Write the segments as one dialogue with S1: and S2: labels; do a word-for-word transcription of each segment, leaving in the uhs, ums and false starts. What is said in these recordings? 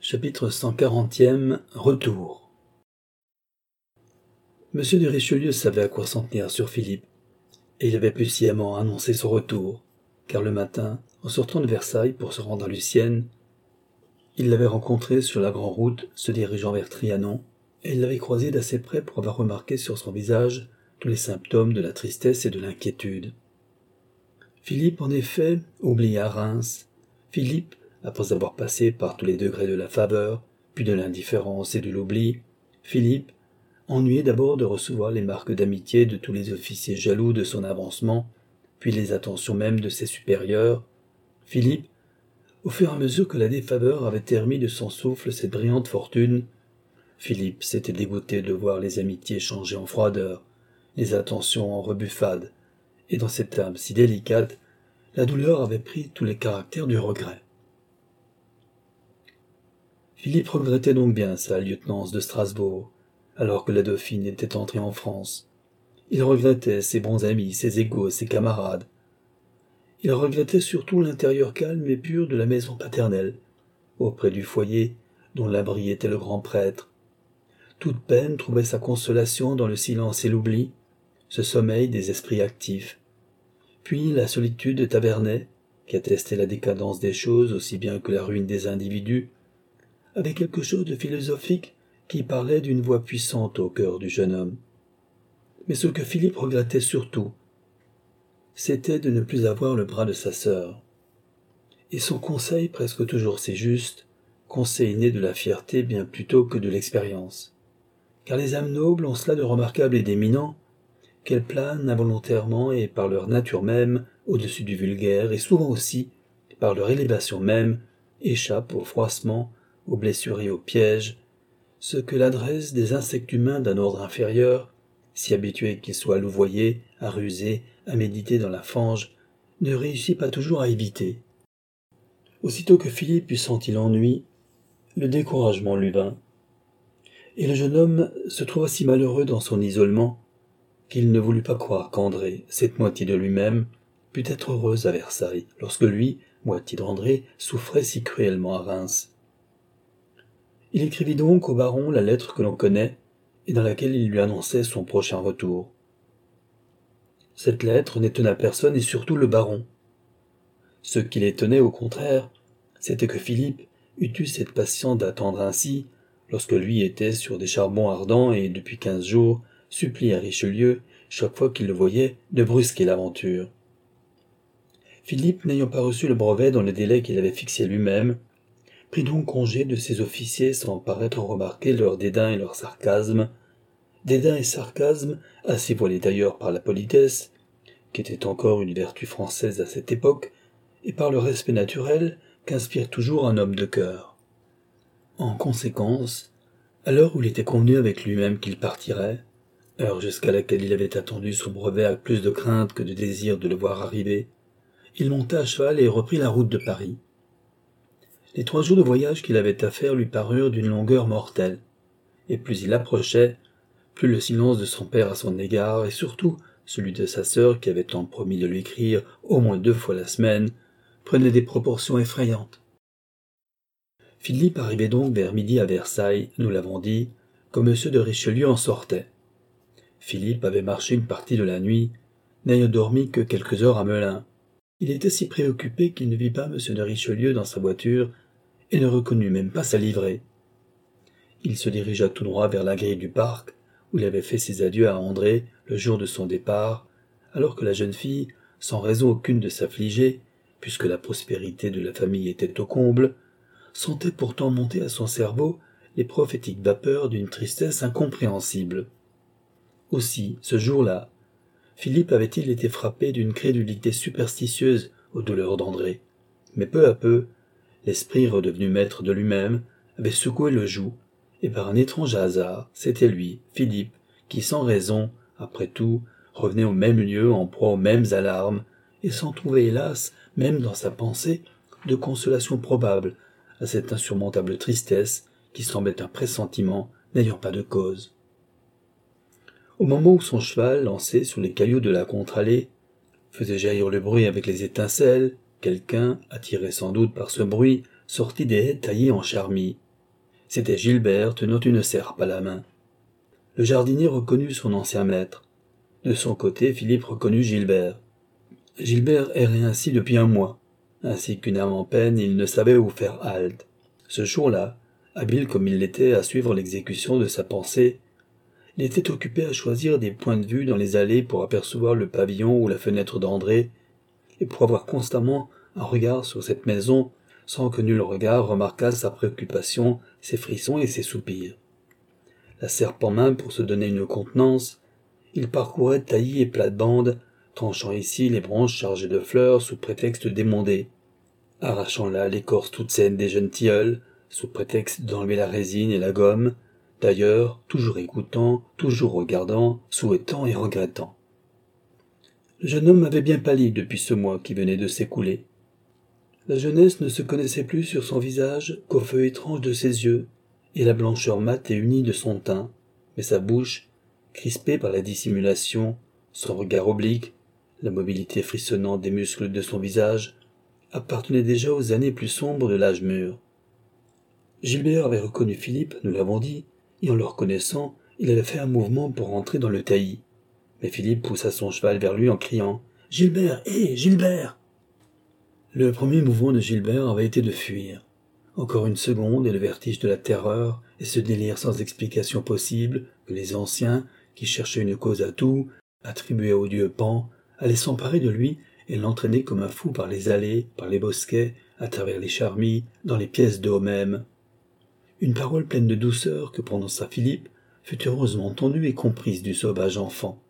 S1: Chapitre cent quarantième. Retour. Monsieur de Richelieu savait à quoi s'en tenir sur Philippe, et il avait pu sciemment annoncer son retour, car le matin, en sortant de Versailles pour se rendre à Lucienne, il l'avait rencontré sur la grande route se dirigeant vers Trianon, et il l'avait croisé d'assez près pour avoir remarqué sur son visage tous les symptômes de la tristesse et de l'inquiétude. Philippe, en effet, oubliait Reims. Philippe, après avoir passé par tous les degrés de la faveur, puis de l'indifférence et de l'oubli, Philippe, ennuyé d'abord de recevoir les marques d'amitié de tous les officiers jaloux de son avancement, puis les attentions même de ses supérieurs, Philippe, au fur et à mesure que la défaveur avait terni de son souffle cette brillante fortune, Philippe s'était dégoûté de voir les amitiés changer en froideur, les attentions en rebuffade, et dans cette âme si délicate, la douleur avait pris tous les caractères du regret. Philippe regrettait donc bien sa lieutenance de Strasbourg, alors que la Dauphine était entrée en France. Il regrettait ses bons amis, ses égaux, ses camarades. Il regrettait surtout l'intérieur calme et pur de la maison paternelle, auprès du foyer dont l'abri était le grand prêtre. Toute peine trouvait sa consolation dans le silence et l'oubli, ce sommeil des esprits actifs. Puis la solitude de Taverney, qui attestait la décadence des choses aussi bien que la ruine des individus, avait quelque chose de philosophique qui parlait d'une voix puissante au cœur du jeune homme. Mais ce que Philippe regrettait surtout, c'était de ne plus avoir le bras de sa sœur. Et son conseil, presque toujours si juste, conseil né de la fierté bien plutôt que de l'expérience. Car les âmes nobles ont cela de remarquable et d'éminent, qu'elles planent involontairement et par leur nature même au-dessus du vulgaire, et souvent aussi, par leur élévation même, échappent au froissement, aux blessures et aux pièges, ce que l'adresse des insectes humains d'un ordre inférieur, si habitués qu'ils soient à louvoyer, à ruser, à méditer dans la fange, ne réussit pas toujours à éviter. Aussitôt que Philippe eut senti l'ennui, le découragement lui vint, et le jeune homme se trouva si malheureux dans son isolement qu'il ne voulut pas croire qu'André, cette moitié de lui-même, pût être heureuse à Versailles, lorsque lui, moitié d'André, souffrait si cruellement à Reims. Il écrivit donc au baron la lettre que l'on connaît, et dans laquelle il lui annonçait son prochain retour. Cette lettre n'étonna personne et surtout le baron. Ce qui l'étonnait au contraire, c'était que Philippe eût eu cette patience d'attendre ainsi, lorsque lui était sur des charbons ardents et, depuis quinze jours, supplie à Richelieu, chaque fois qu'il le voyait, de brusquer l'aventure. Philippe, n'ayant pas reçu le brevet dans le délai qu'il avait fixé lui-même, prit donc congé de ses officiers sans paraître remarquer leur dédain et leur sarcasme, dédain et sarcasme assez voilés d'ailleurs par la politesse, qui était encore une vertu française à cette époque, et par le respect naturel qu'inspire toujours un homme de cœur. En conséquence, à l'heure où il était convenu avec lui-même qu'il partirait, heure jusqu'à laquelle il avait attendu son brevet avec plus de crainte que de désir de le voir arriver, il monta à cheval et reprit la route de Paris. Les trois jours de voyage qu'il avait à faire lui parurent d'une longueur mortelle, et plus il approchait, plus le silence de son père à son égard, et surtout celui de sa sœur qui avait tant promis de lui écrire au moins deux fois la semaine, prenait des proportions effrayantes. Philippe arrivait donc vers midi à Versailles, nous l'avons dit, quand M. de Richelieu en sortait. Philippe avait marché une partie de la nuit, n'ayant dormi que quelques heures à Melun. Il était si préoccupé qu'il ne vit pas M. de Richelieu dans sa voiture et ne reconnut même pas sa livrée. Il se dirigea tout droit vers la grille du parc, où il avait fait ses adieux à André le jour de son départ, alors que la jeune fille, sans raison aucune de s'affliger, puisque la prospérité de la famille était au comble, sentait pourtant monter à son cerveau les prophétiques vapeurs d'une tristesse incompréhensible. Aussi, ce jour-là, Philippe avait-il été frappé d'une crédulité superstitieuse aux douleurs d'André, mais peu à peu, l'esprit redevenu maître de lui-même avait secoué le joug, et par un étrange hasard, c'était lui, Philippe, qui sans raison, après tout, revenait au même lieu en proie aux mêmes alarmes, et sans trouver, hélas, même dans sa pensée, de consolation probable à cette insurmontable tristesse qui semblait un pressentiment n'ayant pas de cause. Au moment où son cheval, lancé sur les cailloux de la contre-allée, faisait jaillir le bruit avec les étincelles, quelqu'un, attiré sans doute par ce bruit, sortit des haies taillées en charmilles. C'était Gilbert tenant une serpe à la main. Le jardinier reconnut son ancien maître. De son côté, Philippe reconnut Gilbert. Gilbert errait ainsi depuis un mois. Ainsi qu'une âme en peine, il ne savait où faire halte. Ce jour-là, habile comme il l'était à suivre l'exécution de sa pensée, il était occupé à choisir des points de vue dans les allées pour apercevoir le pavillon ou la fenêtre d'André, et pour avoir constamment un regard sur cette maison, sans que nul regard remarquât sa préoccupation, ses frissons et ses soupirs. La serpe en main pour se donner une contenance, il parcourait taillis et plates-bandes, tranchant ici les branches chargées de fleurs sous prétexte d'émonder, arrachant là l'écorce toute saine des jeunes tilleuls, sous prétexte d'enlever la résine et la gomme, d'ailleurs, toujours écoutant, toujours regardant, souhaitant et regrettant. Le jeune homme avait bien pâli depuis ce mois qui venait de s'écouler. La jeunesse ne se connaissait plus sur son visage qu'au feu étrange de ses yeux et la blancheur mate et unie de son teint, mais sa bouche, crispée par la dissimulation, son regard oblique, la mobilité frissonnante des muscles de son visage, appartenait déjà aux années plus sombres de l'âge mûr. Gilbert avait reconnu Philippe, nous l'avons dit, et en le reconnaissant, il avait fait un mouvement pour rentrer dans le taillis. Mais Philippe poussa son cheval vers lui en criant « Gilbert, hé, Gilbert !» Le premier mouvement de Gilbert avait été de fuir. Encore une seconde et le vertige de la terreur et ce délire sans explication possible que les anciens, qui cherchaient une cause à tout, attribuaient au dieu Pan, allaient s'emparer de lui et l'entraîner comme un fou par les allées, par les bosquets, à travers les charmilles, dans les pièces d'eau même. Une parole pleine de douceur que prononça Philippe fut heureusement entendue et comprise du sauvage enfant.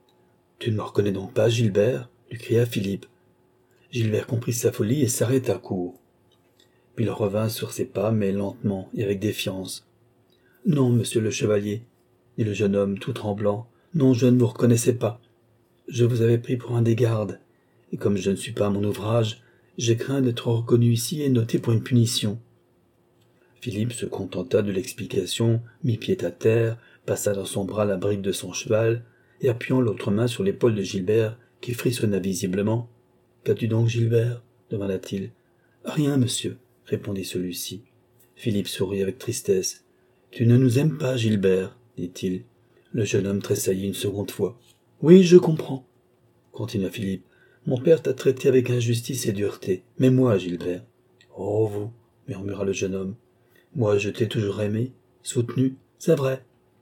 S1: « Tu ne me reconnais donc pas, Gilbert ?» lui cria Philippe. Gilbert comprit sa folie et s'arrêta court. Puis il revint sur ses pas, mais lentement et avec défiance. « Non, monsieur le chevalier, » dit le jeune homme tout tremblant, « non, je ne vous reconnaissais pas. Je vous avais pris pour un des gardes, et comme je ne suis pas à mon ouvrage, j'ai craint d'être reconnu ici et noté pour une punition. » Philippe se contenta de l'explication, mit pied à terre, passa dans son bras la bride de son cheval, et appuyant l'autre main sur l'épaule de Gilbert, qui frissonna visiblement. « Qu'as-tu donc, Gilbert ?» demanda-t-il. « Rien, monsieur, » répondit celui-ci. Philippe sourit avec tristesse. « Tu ne nous aimes pas, Gilbert, » dit-il. Le jeune homme tressaillit une seconde fois. « Oui, je comprends, » continua Philippe. « Mon père t'a traité avec injustice et dureté. Mais moi, Gilbert... »« Oh, vous, » murmura le jeune homme. « Moi, je t'ai toujours aimé, soutenu, c'est vrai.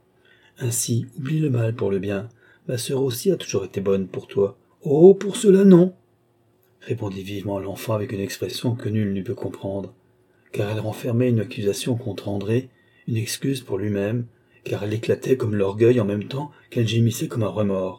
S1: Ainsi, oublie le mal pour le bien. Ma sœur aussi a toujours été bonne pour toi. »« Oh, pour cela, non !» répondit vivement l'enfant avec une expression que nul n'eût pu comprendre, car elle renfermait une accusation contre André, une excuse pour lui-même, car elle éclatait comme l'orgueil en même temps qu'elle gémissait comme un remords.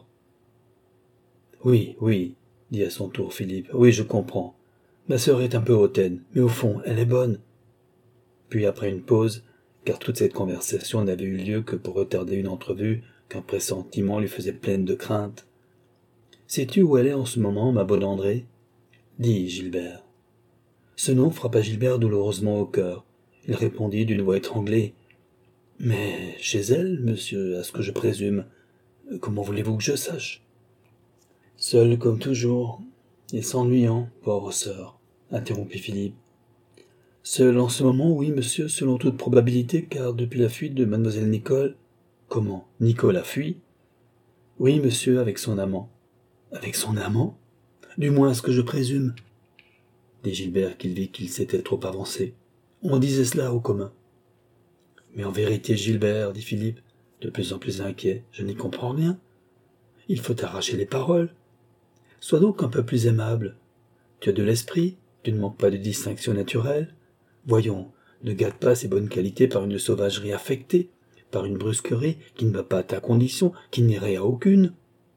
S1: « Oui, oui, » dit à son tour Philippe, « oui, je comprends. Ma sœur est un peu hautaine, mais au fond, elle est bonne. » Puis après une pause, car toute cette conversation n'avait eu lieu que pour retarder une entrevue qu'un pressentiment lui faisait pleine de crainte. « Sais-tu où elle est en ce moment, ma bonne André ?» dit Gilbert. Ce nom frappa Gilbert douloureusement au cœur. Il répondit d'une voix étranglée. « Mais chez elle, monsieur, à ce que je présume. Comment voulez-vous que je sache ?»« Seule comme toujours, et s'ennuyant, pauvre sœur, » interrompit Philippe. « Seule en ce moment, oui, monsieur, selon toute probabilité, car depuis la fuite de mademoiselle Nicole... »« Comment, Nicole a fui ?»« Oui, monsieur, avec son amant. »« Avec son amant ? Du moins, à ce que je présume. » dit Gilbert, qu'il vit qu'il s'était trop avancé. « On disait cela au commun. »« Mais en vérité, Gilbert, dit Philippe, de plus en plus inquiet, je n'y comprends rien. Il faut arracher les paroles. Sois donc un peu plus aimable. Tu as de l'esprit, tu ne manques pas de distinction naturelle. Voyons, ne gâte pas ces bonnes qualités par une sauvagerie affectée, par une brusquerie qui ne va pas à ta condition, qui n'irait à aucune.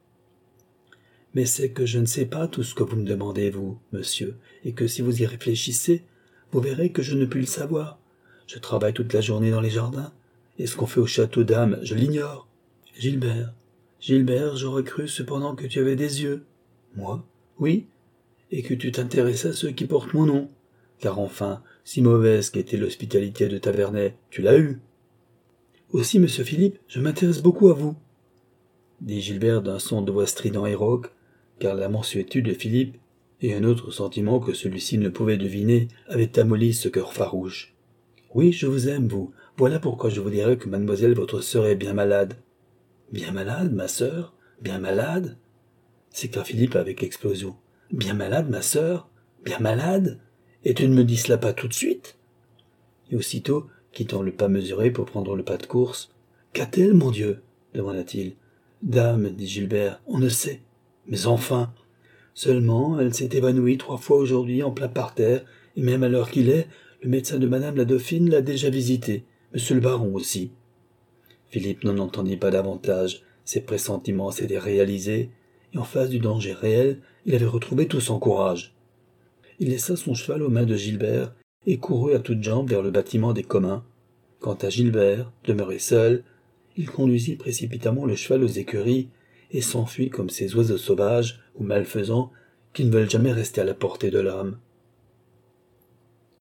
S1: Mais c'est que je ne sais pas tout ce que vous me demandez, vous, monsieur, et que si vous y réfléchissez, vous verrez que je ne puis le savoir. Je travaille toute la journée dans les jardins, et ce qu'on fait au château d'âme, je l'ignore. Gilbert, Gilbert, j'aurais cru cependant que tu avais des yeux. Moi? Oui, et que tu t'intéressais à ceux qui portent mon nom. Car enfin, si mauvaise qu'était l'hospitalité de Tavernet, tu l'as eue. Aussi, monsieur Philippe, je m'intéresse beaucoup à vous, dit Gilbert d'un son de voix strident et rauque, car la mansuétude de Philippe et un autre sentiment que celui-ci ne pouvait deviner avaient amolli ce cœur farouche. Oui, je vous aime, vous. Voilà pourquoi je vous dirais que mademoiselle votre sœur est bien malade. Bien malade, ma sœur? Bien malade? s'écria Philippe avec explosion. Bien malade, ma sœur? Bien malade? Et tu ne me dis cela pas tout de suite? Et aussitôt, quittant le pas mesuré pour prendre le pas de course, qu'a-t-elle, mon Dieu? demanda-t-il. Dame, dit Gilbert, on ne sait. Mais enfin, seulement, elle s'est évanouie trois fois aujourd'hui en plein parterre, et même à l'heure qu'il est, le médecin de madame la dauphine l'a déjà visitée, monsieur le baron aussi. Philippe n'en entendit pas davantage, ses pressentiments s'étaient réalisés, et en face du danger réel, il avait retrouvé tout son courage. Il laissa son cheval aux mains de Gilbert, et courut à toutes jambes vers le bâtiment des communs. Quant à Gilbert, demeuré seul, il conduisit précipitamment le cheval aux écuries, et s'enfuit comme ces oiseaux sauvages ou malfaisants qui ne veulent jamais rester à la portée de l'homme.